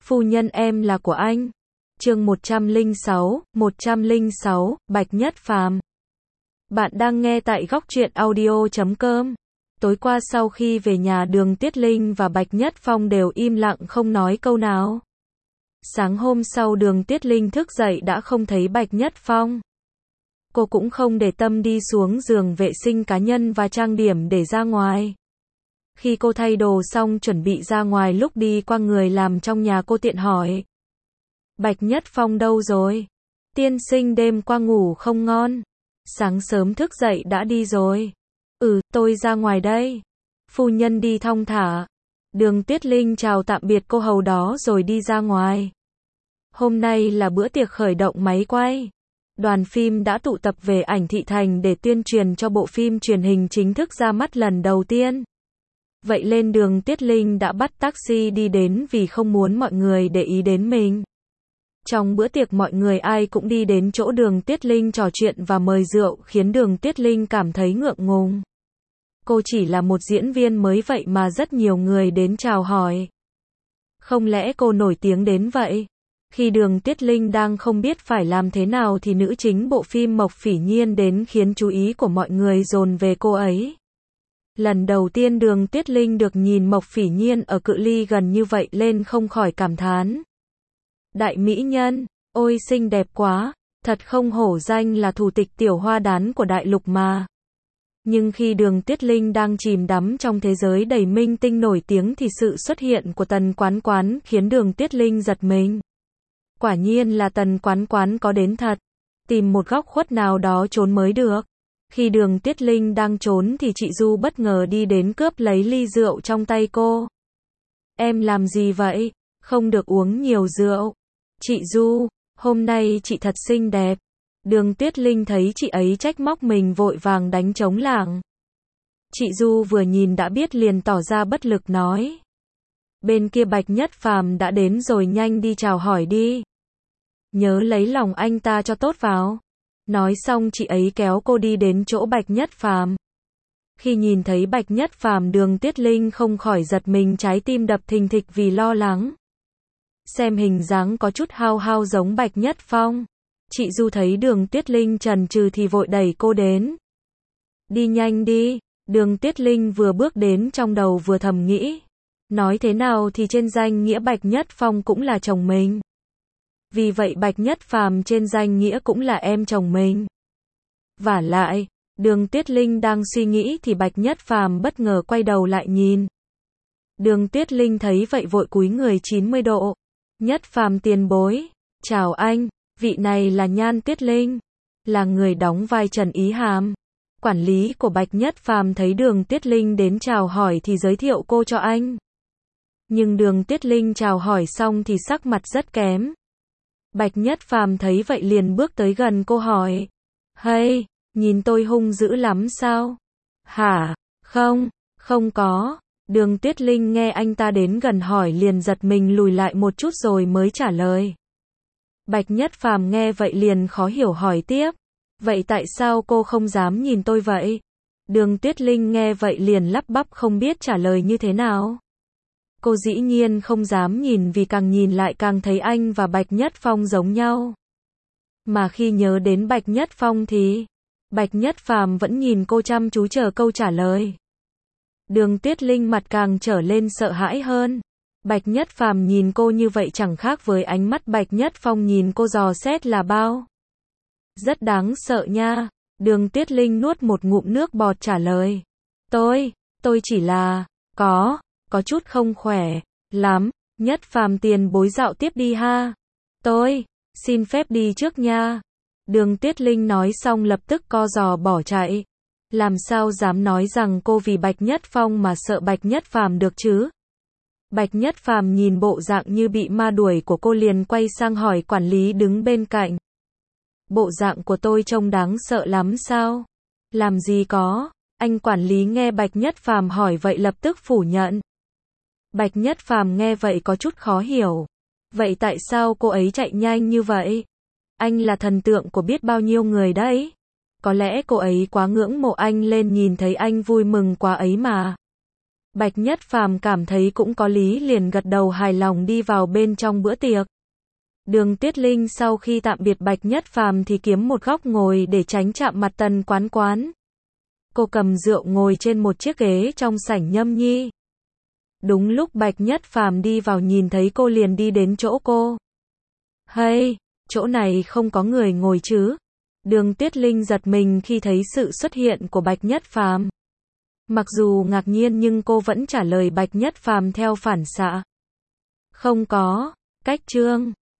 Phu nhân em là của anh. Chương 106, Bạch Nhất Phàm. Bạn đang nghe tại góc truyện audio.com. Tối qua sau khi về nhà, Đường Tiết Linh và Bạch Nhất Phong đều im lặng không nói câu nào. Sáng hôm sau Đường Tiết Linh thức dậy đã không thấy Bạch Nhất Phong. Cô cũng không để tâm đi xuống giường vệ sinh cá nhân và trang điểm để ra ngoài. Khi cô thay đồ xong chuẩn bị ra ngoài, lúc đi qua người làm trong nhà cô tiện hỏi: Bạch Nhất Phong đâu rồi? Tiên sinh đêm qua ngủ không ngon, sáng sớm thức dậy đã đi rồi. Tôi ra ngoài đây. Phu nhân đi thong thả. Đường Tiết Linh chào tạm biệt cô hầu đó rồi đi ra ngoài. Hôm nay là bữa tiệc khởi động máy quay. Đoàn phim đã tụ tập về Ảnh Thị Thành để tuyên truyền cho bộ phim truyền hình chính thức ra mắt lần đầu tiên. Vậy nên Đường Tiết Linh đã bắt taxi đi đến vì không muốn mọi người để ý đến mình. Trong bữa tiệc mọi người ai cũng đi đến chỗ Đường Tiết Linh trò chuyện và mời rượu, khiến Đường Tiết Linh cảm thấy ngượng ngùng. Cô chỉ là một diễn viên mới vậy mà rất nhiều người đến chào hỏi. Không lẽ cô nổi tiếng đến vậy? Khi Đường Tiết Linh đang không biết phải làm thế nào thì nữ chính bộ phim Mộc Phỉ Nhiên đến khiến chú ý của mọi người dồn về cô ấy. Lần đầu tiên Đường Tiết Linh được nhìn Mộc Phỉ Nhiên ở cự ly gần như vậy lên không khỏi cảm thán: đại mỹ nhân, ôi xinh đẹp quá, thật không hổ danh là thủ tịch tiểu hoa đán của đại lục mà. Nhưng khi Đường Tiết Linh đang chìm đắm trong thế giới đầy minh tinh nổi tiếng thì sự xuất hiện của Tần Quán Quán khiến Đường Tiết Linh giật mình. Quả nhiên là Tần Quán Quán có đến thật, tìm một góc khuất nào đó trốn mới được. Khi Đường Tiết Linh đang trốn thì chị Du bất ngờ đi đến cướp lấy ly rượu trong tay cô. Em làm gì vậy? Không được uống nhiều rượu. Chị Du, hôm nay chị thật xinh đẹp. Đường Tiết Linh thấy chị ấy trách móc mình vội vàng đánh trống lảng. Chị Du vừa nhìn đã biết liền tỏ ra bất lực nói: bên kia Bạch Nhất Phàm đã đến rồi, nhanh đi chào hỏi đi. Nhớ lấy lòng anh ta cho tốt vào. Nói xong chị ấy kéo cô đi đến chỗ Bạch Nhất Phàm. Khi nhìn thấy Bạch Nhất Phàm, Đường Tiết Linh không khỏi giật mình, trái tim đập thình thịch vì lo lắng. Xem hình dáng có chút hao hao giống Bạch Nhất Phong. Chị Du thấy Đường Tiết Linh chần chừ thì vội đẩy cô đến. Đi nhanh đi. Đường Tiết Linh vừa bước đến trong đầu vừa thầm nghĩ: nói thế nào thì trên danh nghĩa Bạch Nhất Phong cũng là chồng mình. Vì vậy Bạch Nhất Phàm trên danh nghĩa cũng là em chồng mình. Vả lại, Đường Tiết Linh đang suy nghĩ thì Bạch Nhất Phàm bất ngờ quay đầu lại nhìn. Đường Tiết Linh thấy vậy vội cúi người 90 độ. Nhất Phàm tiền bối, chào anh, vị này là Nhan Tiết Linh, là người đóng vai Trần Ý Hàm. Quản lý của Bạch Nhất Phàm thấy Đường Tiết Linh đến chào hỏi thì giới thiệu cô cho anh. Nhưng Đường Tiết Linh chào hỏi xong thì sắc mặt rất kém. Bạch Nhất Phàm thấy vậy liền bước tới gần cô hỏi: hey, nhìn tôi hung dữ lắm sao? Hả? Không có. Đường Tiết Linh nghe anh ta đến gần hỏi liền giật mình lùi lại một chút rồi mới trả lời. Bạch Nhất Phàm nghe vậy liền khó hiểu hỏi tiếp: vậy tại sao cô không dám nhìn tôi vậy? Đường Tiết Linh nghe vậy liền lắp bắp không biết trả lời như thế nào. Cô dĩ nhiên không dám nhìn vì càng nhìn lại càng thấy anh và Bạch Nhất Phong giống nhau. Mà khi nhớ đến Bạch Nhất Phong thì Bạch Nhất Phàm vẫn nhìn cô chăm chú chờ câu trả lời. Đường Tiết Linh mặt càng trở lên sợ hãi hơn. Bạch Nhất Phàm nhìn cô như vậy chẳng khác với ánh mắt Bạch Nhất Phong nhìn cô dò xét là bao. Rất đáng sợ nha. Đường Tiết Linh nuốt một ngụm nước bọt trả lời: tôi chỉ là có chút không khỏe lắm. Nhất Phàm tiền bối dạo tiếp đi ha. Tôi xin phép đi trước nha. Đường Tiết Linh nói xong lập tức co giò bỏ chạy. Làm sao dám nói rằng cô vì Bạch Nhất Phong mà sợ Bạch Nhất Phàm được chứ? Bạch Nhất Phàm nhìn bộ dạng như bị ma đuổi của cô liền quay sang hỏi quản lý đứng bên cạnh: bộ dạng của tôi trông đáng sợ lắm sao? Làm gì có. Anh quản lý nghe Bạch Nhất Phàm hỏi vậy lập tức phủ nhận. Bạch Nhất Phàm nghe vậy có chút khó hiểu. Vậy tại sao cô ấy chạy nhanh như vậy? Anh là thần tượng của biết bao nhiêu người đấy. Có lẽ cô ấy quá ngưỡng mộ anh lên nhìn thấy anh vui mừng quá ấy mà. Bạch Nhất Phàm cảm thấy cũng có lý liền gật đầu hài lòng đi vào bên trong bữa tiệc. Đường Tuyết Linh sau khi tạm biệt Bạch Nhất Phàm thì kiếm một góc ngồi để tránh chạm mặt Tần Quán Quán. Cô cầm rượu ngồi trên một chiếc ghế trong sảnh nhâm nhi. Đúng lúc Bạch Nhất Phàm đi vào nhìn thấy cô liền đi đến chỗ cô. Hey, chỗ này không có người ngồi chứ? Đường Tuyết Linh giật mình khi thấy sự xuất hiện của Bạch Nhất Phàm. Mặc dù ngạc nhiên nhưng cô vẫn trả lời Bạch Nhất Phàm theo phản xạ. Không có, cách Trương.